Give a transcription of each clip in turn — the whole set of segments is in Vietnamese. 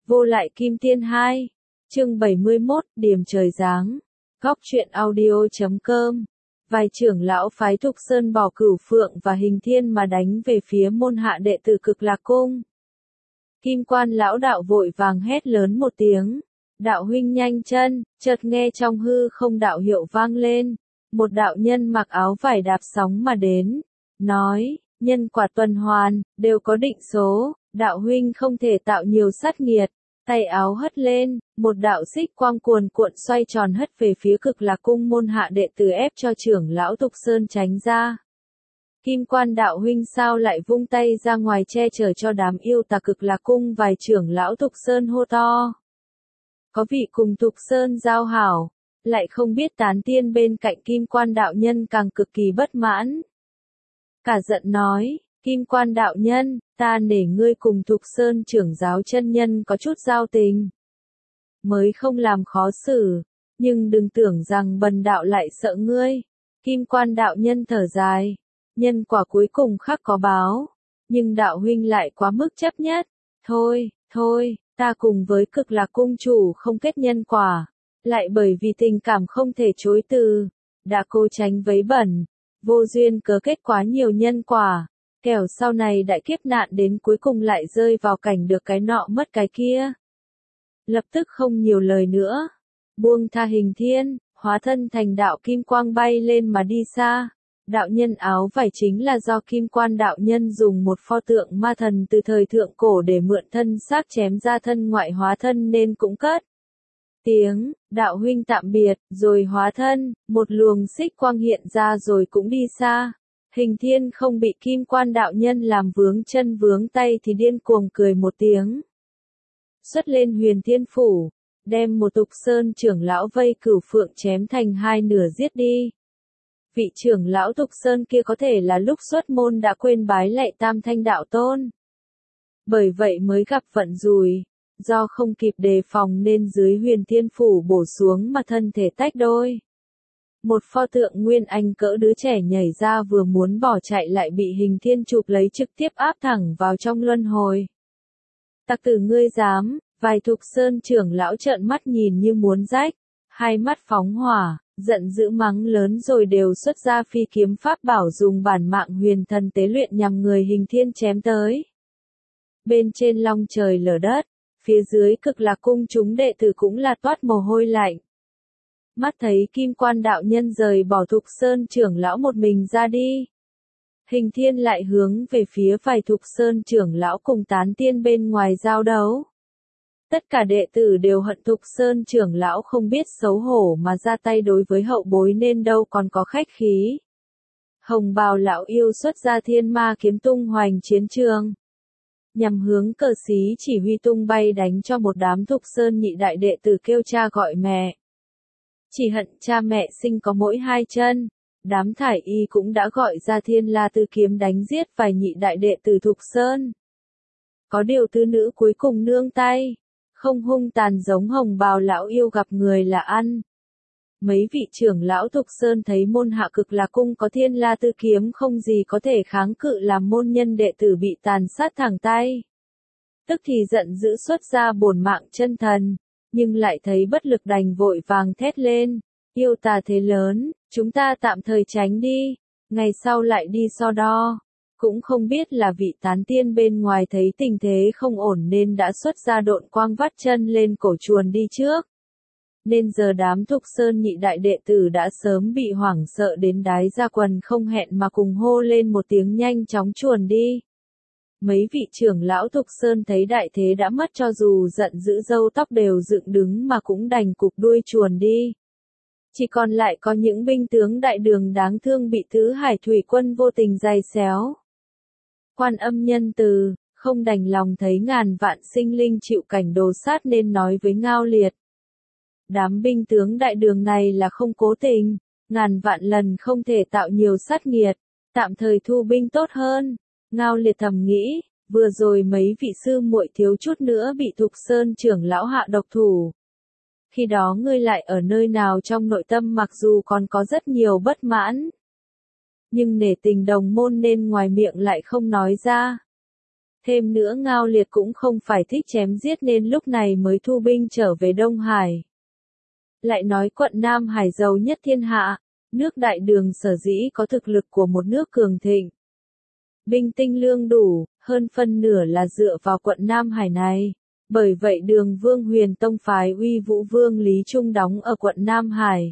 Vô lại kim tiên 2. Chương 71, Điểm trời giáng. Góc truyện audio.com. Vài trưởng lão phái Thục Sơn bỏ Cửu Phượng và Hình Thiên mà đánh về phía môn hạ đệ tử Cực Lạc Cung. Kim Quan lão đạo vội vàng hét lớn một tiếng. Đạo huynh nhanh chân, chợt nghe trong hư không đạo hiệu vang lên. Một đạo nhân mặc áo vải đạp sóng mà đến. Nói, nhân quả tuần hoàn, đều có định số, đạo huynh không thể tạo nhiều sát nghiệt. Tay áo hất lên, một đạo xích quang cuồn cuộn xoay tròn hất về phía Cực Lạc Cung môn hạ đệ tử ép cho trưởng lão Thục Sơn tránh ra. Kim Quan đạo huynh sao lại vung tay ra ngoài che chở cho đám yêu tà Cực Lạc Cung, vài trưởng lão Thục Sơn hô to. Có vị cùng Thục Sơn giao hảo, lại không biết tán tiên bên cạnh Kim Quan đạo nhân càng cực kỳ bất mãn. Cả giận nói, Kim Quan đạo nhân, ta nể ngươi cùng Thục Sơn trưởng giáo chân nhân có chút giao tình. Mới không làm khó xử, nhưng đừng tưởng rằng bần đạo lại sợ ngươi. Kim Quan đạo nhân thở dài, nhân quả cuối cùng khắc có báo, nhưng đạo huynh lại quá mức chấp nhất. Thôi, ta cùng với Cực Lạc Cung chủ không kết nhân quả, lại bởi vì tình cảm không thể chối từ, đã cố tránh vấy bẩn, vô duyên cớ kết quá nhiều nhân quả. Kẻo sau này đại kiếp nạn đến cuối cùng lại rơi vào cảnh được cái nọ mất cái kia. Lập tức không nhiều lời nữa. Buông tha Hình Thiên, hóa thân thành đạo kim quang bay lên mà đi xa. Đạo nhân áo vải chính là do Kim Quan đạo nhân dùng một pho tượng ma thần từ thời thượng cổ để mượn thân xác chém ra thân ngoại hóa thân nên cũng cất tiếng, đạo huynh tạm biệt, rồi hóa thân, một luồng xích quang hiện ra rồi cũng đi xa. Hình Thiên không bị Kim Quan đạo nhân làm vướng chân vướng tay thì điên cuồng cười một tiếng. Xuất lên Huyền Thiên Phủ, đem một Thục Sơn trưởng lão vây Cửu Phượng chém thành hai nửa giết đi. Vị trưởng lão Thục Sơn kia có thể là lúc xuất môn đã quên bái lạy Tam Thanh đạo tôn. Bởi vậy mới gặp vận rủi, do không kịp đề phòng nên dưới Huyền Thiên Phủ bổ xuống mà thân thể tách đôi. Một pho tượng nguyên anh cỡ đứa trẻ nhảy ra vừa muốn bỏ chạy lại bị Hình Thiên chụp lấy trực tiếp áp thẳng vào trong luân hồi. Tặc tử ngươi dám, vài Thục Sơn trưởng lão trợn mắt nhìn như muốn rách, hai mắt phóng hỏa, giận dữ mắng lớn rồi đều xuất ra phi kiếm pháp bảo dùng bản mạng huyền thần tế luyện nhằm người Hình Thiên chém tới. Bên trên long trời lở đất, phía dưới Cực Lạc Cung chúng đệ tử cũng là toát mồ hôi lạnh. Mắt thấy Kim Quan đạo nhân rời bỏ Thục Sơn trưởng lão một mình ra đi. Hình Thiên lại hướng về phía vài Thục Sơn trưởng lão cùng tán tiên bên ngoài giao đấu. Tất cả đệ tử đều hận Thục Sơn trưởng lão không biết xấu hổ mà ra tay đối với hậu bối nên đâu còn có khách khí. Hồng bào lão yêu xuất ra thiên ma kiếm tung hoành chiến trường. Nhằm hướng cờ xí chỉ huy tung bay đánh cho một đám Thục Sơn nhị đại đệ tử kêu cha gọi mẹ. Chỉ hận cha mẹ sinh có mỗi hai chân, đám thải y cũng đã gọi ra thiên la tư kiếm đánh giết vài nhị đại đệ tử Thục Sơn. Có điều tư nữ cuối cùng nương tay, không hung tàn giống hồng bào lão yêu gặp người là ăn. Mấy vị trưởng lão Thục Sơn thấy môn hạ Cực Lạc Cung có thiên la tư kiếm không gì có thể kháng cự làm môn nhân đệ tử bị tàn sát thẳng tay. Tức thì giận dữ xuất ra bổn mạng chân thần. Nhưng lại thấy bất lực đành vội vàng thét lên, yêu tà thế lớn, chúng ta tạm thời tránh đi, ngày sau lại đi so đo. Cũng không biết là vị tán tiên bên ngoài thấy tình thế không ổn nên đã xuất ra độn quang vắt chân lên cổ chuồn đi trước. Nên giờ đám Thục Sơn nhị đại đệ tử đã sớm bị hoảng sợ đến đái ra quần không hẹn mà cùng hô lên một tiếng nhanh chóng chuồn đi. Mấy vị trưởng lão Thục Sơn thấy đại thế đã mất cho dù giận dữ râu tóc đều dựng đứng mà cũng đành cụp đuôi chuồn đi. Chỉ còn lại có những binh tướng đại đường đáng thương bị Tứ Hải Thủy Quân vô tình giày xéo. Quan Âm nhân từ, không đành lòng thấy ngàn vạn sinh linh chịu cảnh đồ sát nên nói với Ngao Liệt. Đám binh tướng đại đường này là không cố tình, ngàn vạn lần không thể tạo nhiều sát nghiệt, tạm thời thu binh tốt hơn. Ngao Liệt thầm nghĩ, vừa rồi mấy vị sư muội thiếu chút nữa bị Thục Sơn trưởng lão hạ độc thủ. Khi đó ngươi lại ở nơi nào trong nội tâm mặc dù còn có rất nhiều bất mãn. Nhưng nể tình đồng môn nên ngoài miệng lại không nói ra. Thêm nữa Ngao Liệt cũng không phải thích chém giết nên lúc này mới thu binh trở về Đông Hải. Lại nói quận Nam Hải giàu nhất thiên hạ, nước Đại Đường sở dĩ có thực lực của một nước cường thịnh. Binh tinh lương đủ, hơn phân nửa là dựa vào quận Nam Hải này. Bởi vậy Đường Vương Huyền Tông phái Uy Vũ Vương Lý Trung đóng ở quận Nam Hải.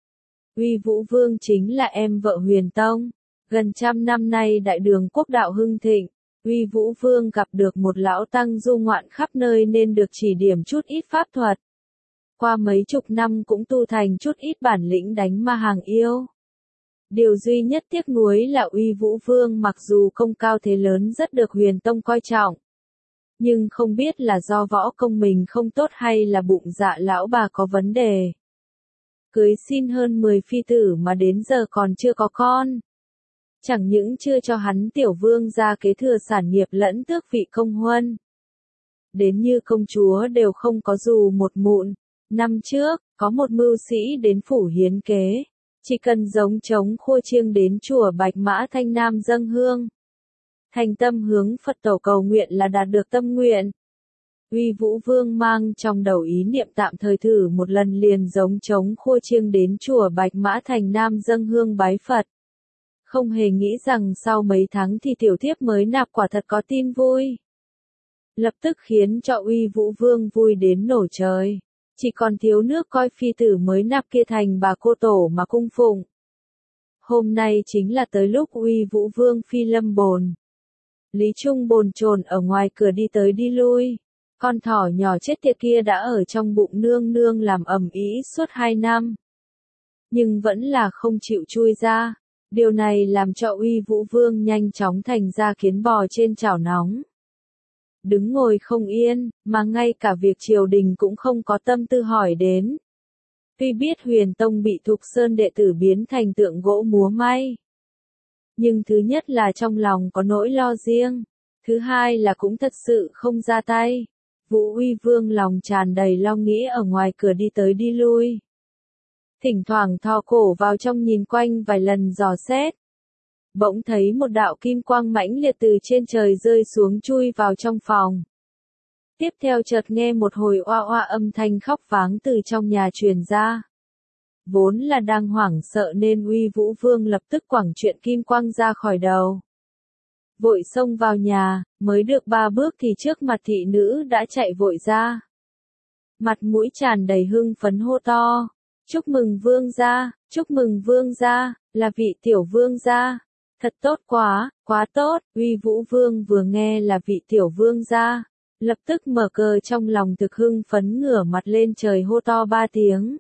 Uy Vũ Vương chính là em vợ Huyền Tông. Gần trăm năm nay Đại Đường quốc đạo hưng thịnh, Uy Vũ Vương gặp được một lão tăng du ngoạn khắp nơi nên được chỉ điểm chút ít pháp thuật. Qua mấy chục năm cũng tu thành chút ít bản lĩnh đánh ma hàng yêu. Điều duy nhất tiếc nuối là Uy Vũ Vương mặc dù công cao thế lớn rất được Huyền Tông coi trọng. Nhưng không biết là do võ công mình không tốt hay là bụng dạ lão bà có vấn đề. Cưới xin hơn 10 phi tử mà đến giờ còn chưa có con. Chẳng những chưa cho hắn tiểu vương ra kế thừa sản nghiệp lẫn tước vị công huân. Đến như công chúa đều không có dù một mụn. Năm trước, có một mưu sĩ đến phủ hiến kế. Chỉ cần giống trống khua chiêng đến chùa Bạch Mã Thanh Nam dâng hương. Thành tâm hướng Phật tổ cầu nguyện là đạt được tâm nguyện. Uy Vũ Vương mang trong đầu ý niệm tạm thời thử một lần liền giống trống khua chiêng đến chùa Bạch Mã Thành Nam dâng hương bái Phật. Không hề nghĩ rằng sau mấy tháng thì tiểu thiếp mới nạp quả thật có tin vui. Lập tức khiến cho Uy Vũ Vương vui đến nổ trời. Chỉ còn thiếu nước coi phi tử mới nạp kia thành bà cô tổ mà cung phụng. Hôm nay chính là tới lúc Uy Vũ Vương phi lâm bồn. Lý Trung bồn chồn ở ngoài cửa đi tới đi lui. Con thỏ nhỏ chết tiệt kia đã ở trong bụng nương nương làm ầm ĩ suốt 2 năm. Nhưng vẫn là không chịu chui ra. Điều này làm cho Uy Vũ Vương nhanh chóng thành ra kiến bò trên chảo nóng. Đứng ngồi không yên, mà ngay cả việc triều đình cũng không có tâm tư hỏi đến. Tuy biết Huyền Tông bị Thục Sơn đệ tử biến thành tượng gỗ múa may. Nhưng thứ nhất là trong lòng có nỗi lo riêng. Thứ hai là cũng thật sự không ra tay. Vũ Uy Vương lòng tràn đầy lo nghĩ ở ngoài cửa đi tới đi lui. Thỉnh thoảng thò cổ vào trong nhìn quanh vài lần dò xét. Bỗng thấy một đạo kim quang mãnh liệt từ trên trời rơi xuống chui vào trong phòng. Tiếp theo chợt nghe một hồi oa oa âm thanh khóc váng từ trong nhà truyền ra. Vốn là đang hoảng sợ nên Uy Vũ Vương lập tức quẳng chuyện kim quang ra khỏi đầu. Vội xông vào nhà, mới được 3 bước thì trước mặt thị nữ đã chạy vội ra. Mặt mũi tràn đầy hưng phấn hô to. Chúc mừng vương gia, chúc mừng vương gia, là vị tiểu vương gia. Thật tốt quá, quá tốt. Uy Vũ Vương vừa nghe là vị tiểu vương gia, lập tức mở cờ trong lòng thực hưng phấn ngửa mặt lên trời hô to 3 tiếng.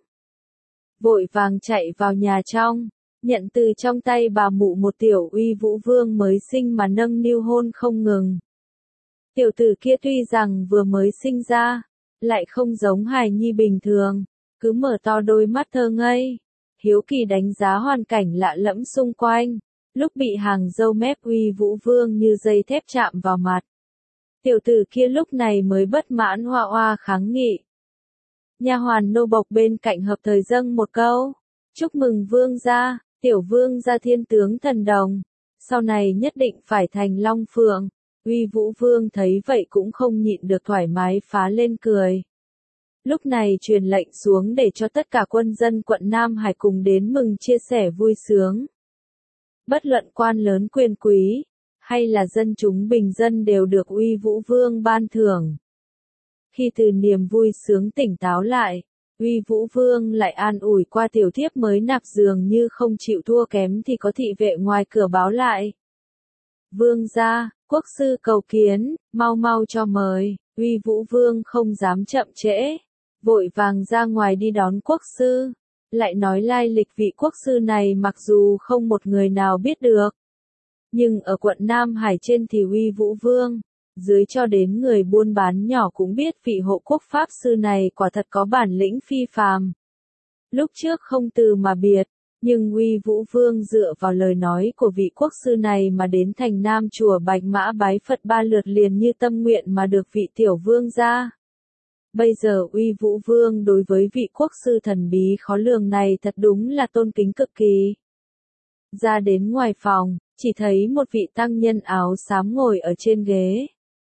Vội vàng chạy vào nhà trong, nhận từ trong tay bà mụ một tiểu Uy Vũ Vương mới sinh mà nâng niu hôn không ngừng. Tiểu tử kia tuy rằng vừa mới sinh ra, lại không giống hài nhi bình thường, cứ mở to đôi mắt thơ ngây, hiếu kỳ đánh giá hoàn cảnh lạ lẫm xung quanh. Lúc bị hàng râu mép Uy Vũ Vương như dây thép chạm vào mặt. Tiểu tử kia lúc này mới bất mãn hoa hoa kháng nghị. Nha hoàn nô bộc bên cạnh hợp thời dâng một câu. Chúc mừng vương gia, tiểu vương gia thiên tướng thần đồng. Sau này nhất định phải thành long phượng. Uy Vũ Vương thấy vậy cũng không nhịn được thoải mái phá lên cười. Lúc này truyền lệnh xuống để cho tất cả quân dân quận Nam Hải cùng đến mừng chia sẻ vui sướng. Bất luận quan lớn quyền quý, hay là dân chúng bình dân đều được Uy Vũ Vương ban thưởng. Khi từ niềm vui sướng tỉnh táo lại, Uy Vũ Vương lại an ủi qua tiểu thiếp mới nạp dường như không chịu thua kém thì có thị vệ ngoài cửa báo lại. Vương gia, quốc sư cầu kiến, mau mau cho mời. Uy Vũ Vương không dám chậm trễ, vội vàng ra ngoài đi đón quốc sư. Lại nói lai lịch vị quốc sư này mặc dù không một người nào biết được. Nhưng ở quận Nam Hải trên thì Uy Vũ Vương, dưới cho đến người buôn bán nhỏ cũng biết vị hộ quốc pháp sư này quả thật có bản lĩnh phi phàm. Lúc trước không từ mà biệt, nhưng Uy Vũ Vương dựa vào lời nói của vị quốc sư này mà đến thành Nam chùa Bạch Mã bái Phật 3 lượt liền như tâm nguyện mà được vị tiểu vương gia. Bây giờ Uy Vũ Vương đối với vị quốc sư thần bí khó lường này thật đúng là tôn kính cực kỳ. Ra đến ngoài phòng, chỉ thấy một vị tăng nhân áo xám ngồi ở trên ghế.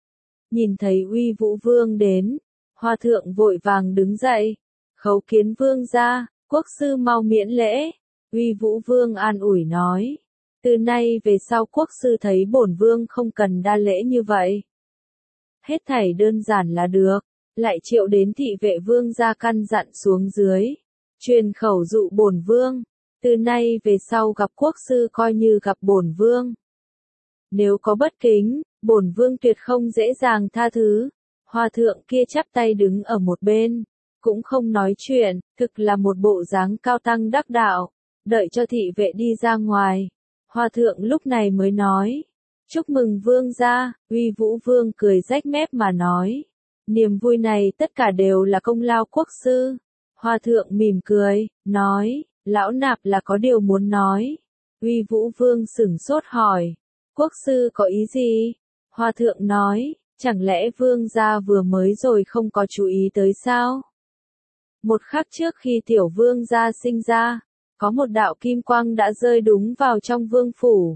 Nhìn thấy Uy Vũ Vương đến, Hòa thượng vội vàng đứng dậy, khấu kiến vương gia, quốc sư mau miễn lễ. Uy Vũ Vương an ủi nói, từ nay về sau quốc sư thấy bổn vương không cần đa lễ như vậy. Hết thảy đơn giản là được, lại triệu đến thị vệ vương gia căn dặn xuống dưới, truyền khẩu dụ bổn vương, từ nay về sau gặp quốc sư coi như gặp bổn vương. Nếu có bất kính, bổn vương tuyệt không dễ dàng tha thứ. Hòa thượng kia chắp tay đứng ở một bên, cũng không nói chuyện, thực là một bộ dáng cao tăng đắc đạo. Đợi cho thị vệ đi ra ngoài, Hòa thượng lúc này mới nói, chúc mừng vương gia. Uy Vũ Vương cười rách mép mà nói, niềm vui này tất cả đều là công lao quốc sư. Hòa thượng mỉm cười, nói, lão nạp là có điều muốn nói. Uy Vũ Vương sửng sốt hỏi, quốc sư có ý gì? Hòa thượng nói, chẳng lẽ vương gia vừa mới rồi không có chú ý tới sao? Một khắc trước khi tiểu vương gia sinh ra, có một đạo kim quang đã rơi đúng vào trong vương phủ.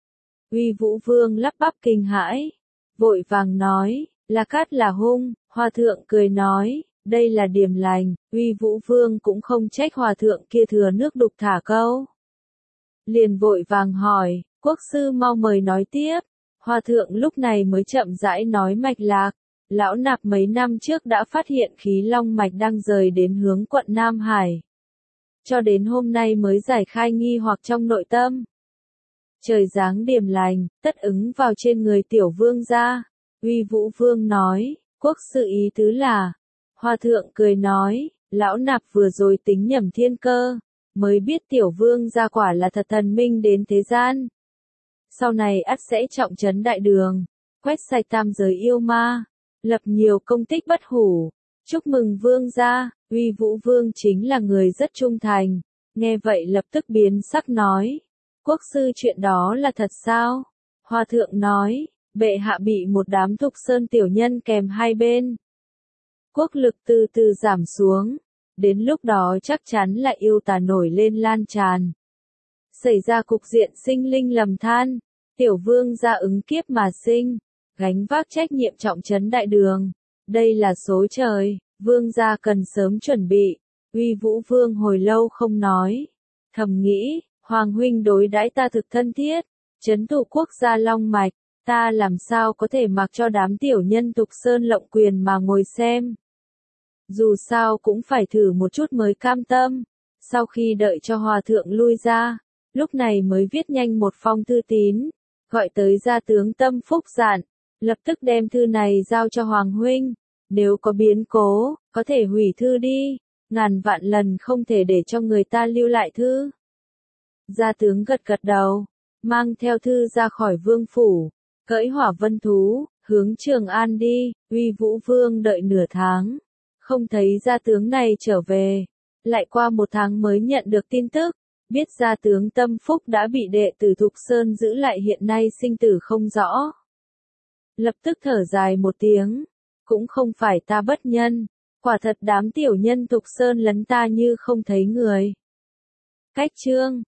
Uy Vũ Vương lắp bắp kinh hãi, vội vàng nói, là cát là hung. Hòa thượng cười nói, đây là điềm lành. Uy Vũ Vương cũng không trách hòa thượng kia thừa nước đục thả câu. Liền vội vàng hỏi, quốc sư mau mời nói tiếp. Hòa thượng lúc này mới chậm rãi nói mạch lạc, lão nạp mấy năm trước đã phát hiện khí long mạch đang rời đến hướng quận Nam Hải. Cho đến hôm nay mới giải khai nghi hoặc trong nội tâm. Trời giáng điềm lành, tất ứng vào trên người tiểu vương gia. Uy Vũ Vương nói, quốc sư ý tứ là. Hòa thượng cười nói, lão nạp vừa rồi tính nhầm thiên cơ, mới biết tiểu vương gia quả là thật thần minh đến thế gian. Sau này ắt sẽ trọng trấn đại đường, quét sạch tam giới yêu ma, lập nhiều công tích bất hủ. Chúc mừng vương gia. Uy Vũ Vương chính là người rất trung thành, nghe vậy lập tức biến sắc nói, quốc sư chuyện đó là thật sao? Hòa thượng nói, bệ hạ bị một đám thục sơn tiểu nhân kèm hai bên. Quốc lực từ từ giảm xuống, đến lúc đó chắc chắn là yêu tà nổi lên lan tràn. Xảy ra cục diện sinh linh lầm than, tiểu vương gia ứng kiếp mà sinh, gánh vác trách nhiệm trọng trấn đại đường. Đây là số trời, vương gia cần sớm chuẩn bị. Uy Vũ Vương hồi lâu không nói, thầm nghĩ, hoàng huynh đối đãi ta thực thân thiết, trấn thủ quốc gia long mạch, ta làm sao có thể mặc cho đám tiểu nhân tục sơn lộng quyền mà ngồi xem. Dù sao cũng phải thử một chút mới cam tâm. Sau khi đợi cho hòa thượng lui ra, lúc này mới viết nhanh một phong thư tín, gọi tới gia tướng Tâm Phúc Dạn, lập tức đem thư này giao cho hoàng huynh. Nếu có biến cố, có thể hủy thư đi, ngàn vạn lần không thể để cho người ta lưu lại thư. Gia tướng gật gật đầu, mang theo thư ra khỏi vương phủ, cưỡi hỏa vân thú, hướng Trường An đi. Uy Vũ Vương đợi nửa tháng, không thấy gia tướng này trở về, lại qua một tháng mới nhận được tin tức, biết gia tướng Tâm Phúc đã bị đệ tử Thục Sơn giữ lại hiện nay sinh tử không rõ. Lập tức thở dài một tiếng, cũng không phải ta bất nhân, quả thật đám tiểu nhân Thục Sơn lấn ta như không thấy người. Cách chương